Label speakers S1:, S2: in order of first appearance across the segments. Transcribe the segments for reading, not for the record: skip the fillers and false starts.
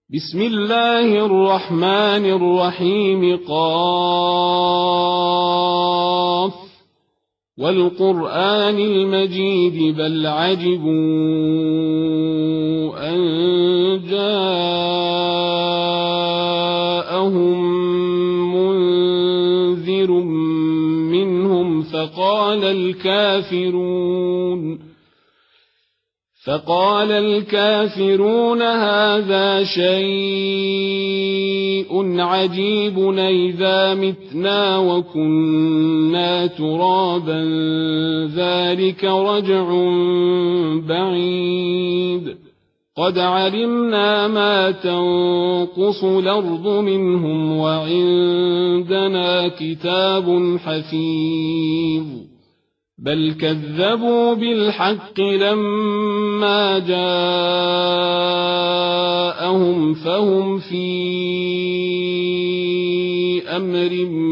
S1: بسم الله الرحمن الرحيم قاف والقرآن المجيد بل عجبوا أن جاءهم منذر منهم فقال الكافرون هذا شيء عجيب أإذا متنا وكنا ترابا ذلك رجع بعيد قد علمنا ما تنقص الأرض منهم وعندنا كتاب حفيظ بل كذبوا بالحق لما جاءهم فهم في أمر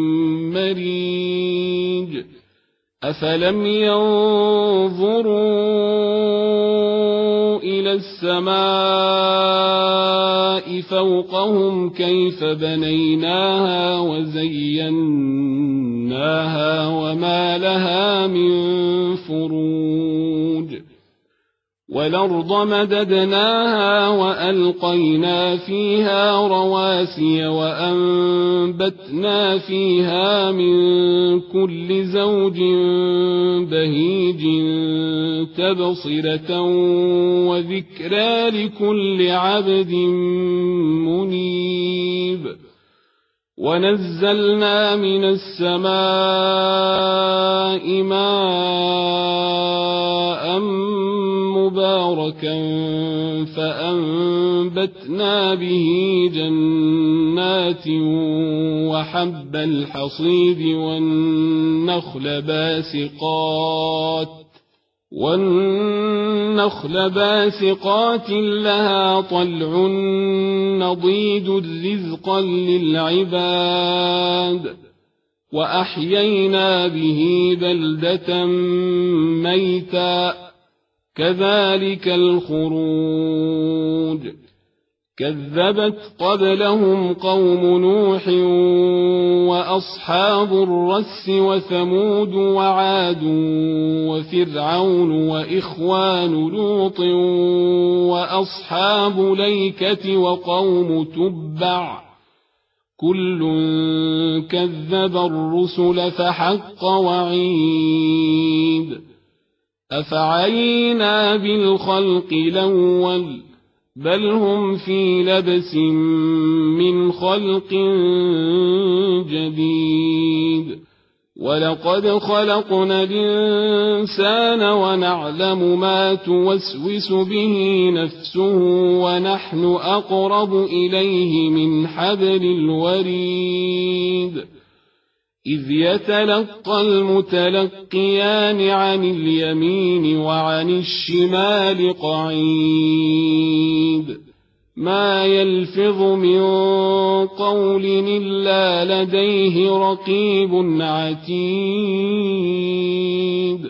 S1: مريج أفلم ينظروا إلى السماء فوقهم كيف بنيناها وزيناها وما لها من فروج والأرض مددناها وألقينا فيها رواسي وأنبتنا فيها من كل زوج بهيج تبصرة وذكرى لكل عبد منيب ونزلنا من السماء ماء مباركا فأنبتنا به جنات وحب الحصيد والنخل باسقات لها طلع نضيد رزقا للعباد وأحيينا به بلدة ميتا كذلك الخروج كذبت قبلهم قوم نوح وأصحاب الرس وثمود وعاد وفرعون وإخوان لوط وأصحاب ليكة وقوم تبع كل كذب الرسل فحق وعيد أفعينا بالخلق الأول بل هم في لبس من خلق جديد ولقد خلقنا الإنسان ونعلم ما توسوس به نفسه ونحن أقرب إليه من حبل الوريد إذ يتلقى المتلقيان عن اليمين وعن الشمال قعيد ما يلفظ من قول إلا لديه رقيب عتيد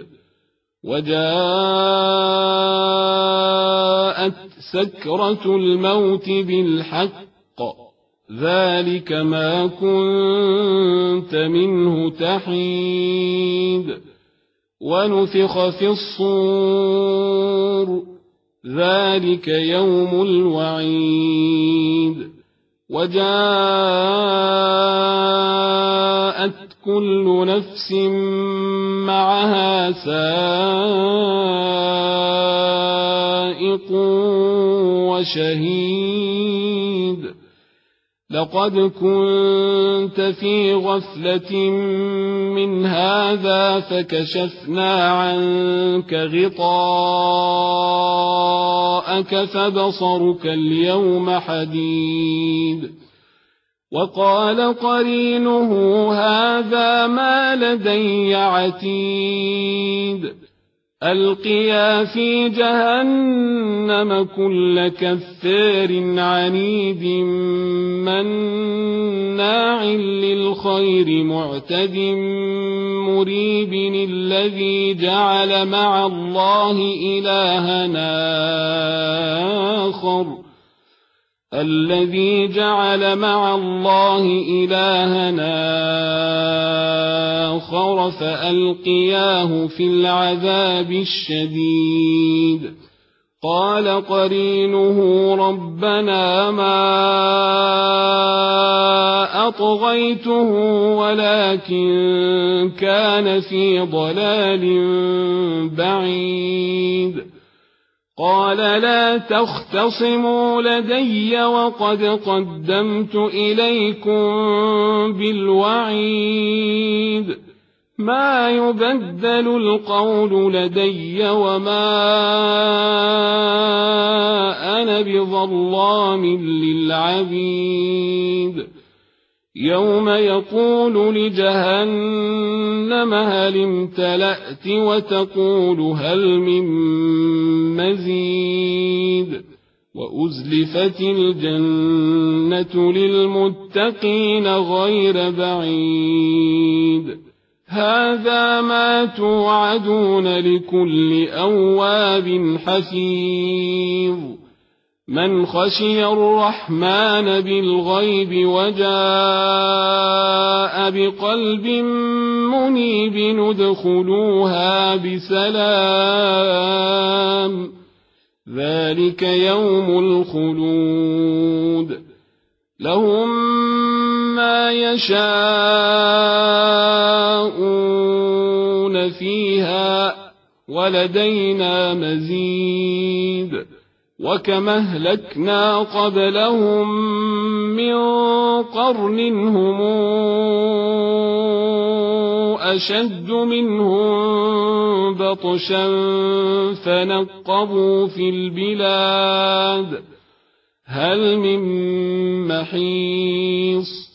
S1: وجاءت سكرة الموت بالحق ذلك ما كنت منه تحيد ونفخ في الصور ذلك يوم الوعيد وجاءت كل نفس معها سائق وشهيد لقد كنت في غفلة من هذا فكشفنا عنك غطاءك فبصرك اليوم حديد وقال قرينه هذا ما لدي عتيد ألقيا في جهنم كل كفار عنيد مناع للخير معتد مريب الذي جعل مع الله إلها آخر الذي جعل مع الله إلهنا آخر فألقياه في العذاب الشديد قال قرينه ربنا ما أطغيته ولكن كان في ضلال بعيد قال لا تختصموا لدي وقد قدمت إليكم بالوعيد ما يبدل القول لدي وما أنا بظلام للعبيد يوم يقول لجهنم هل امتلأت وتقول هل من مزيد وأزلفت الجنة للمتقين غير بعيد هذا ما توعدون لكل أواب حفيظ من خشي الرحمن بالغيب وجاء بقلب منيب ندخلوها بسلام ذلك يوم الخلود لهم ما يشاءون فيها ولدينا مزيد وكما أهلكنا قبلهم من قرن هم أشد منهم بطشا فنقبوا في البلاد هل من محيص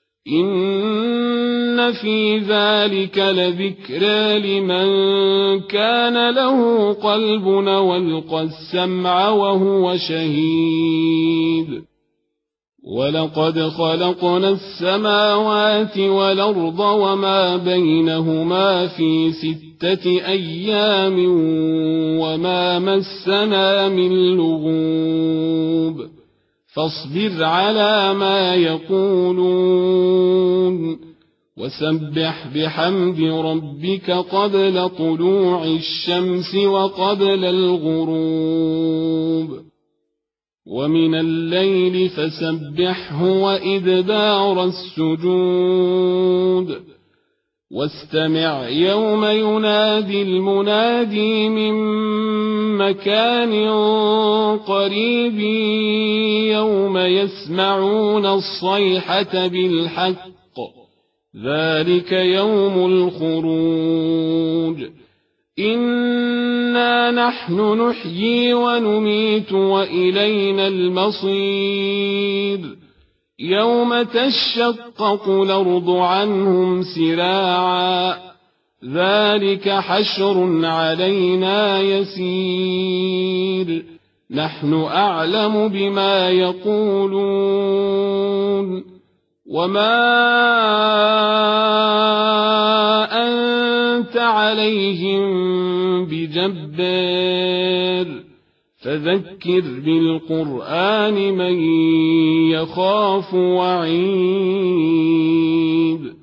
S1: إن في ذلك لذكرى لمن كان له قلب والقى السمع وهو شهيد ولقد خلقنا السماوات والأرض وما بينهما في 6 أيام وما مسنا من لغوب فاصبر على ما يقولون وسبح بحمد ربك قبل طلوع الشمس وقبل الغروب ومن الليل فسبحه وإدبار السجود واستمع يوم ينادي المنادي من مكان قريب يوم يسمعون الصيحة بالحق ذلك يوم الخروج إنا نحن نحيي ونميت وإلينا المصير يوم تشقق الأرض عنهم سراعا ذلك حشر علينا يسير نحن أعلم بما يقولون وما أنت عليهم بجبار فذكر بالقرآن من يخاف وعيد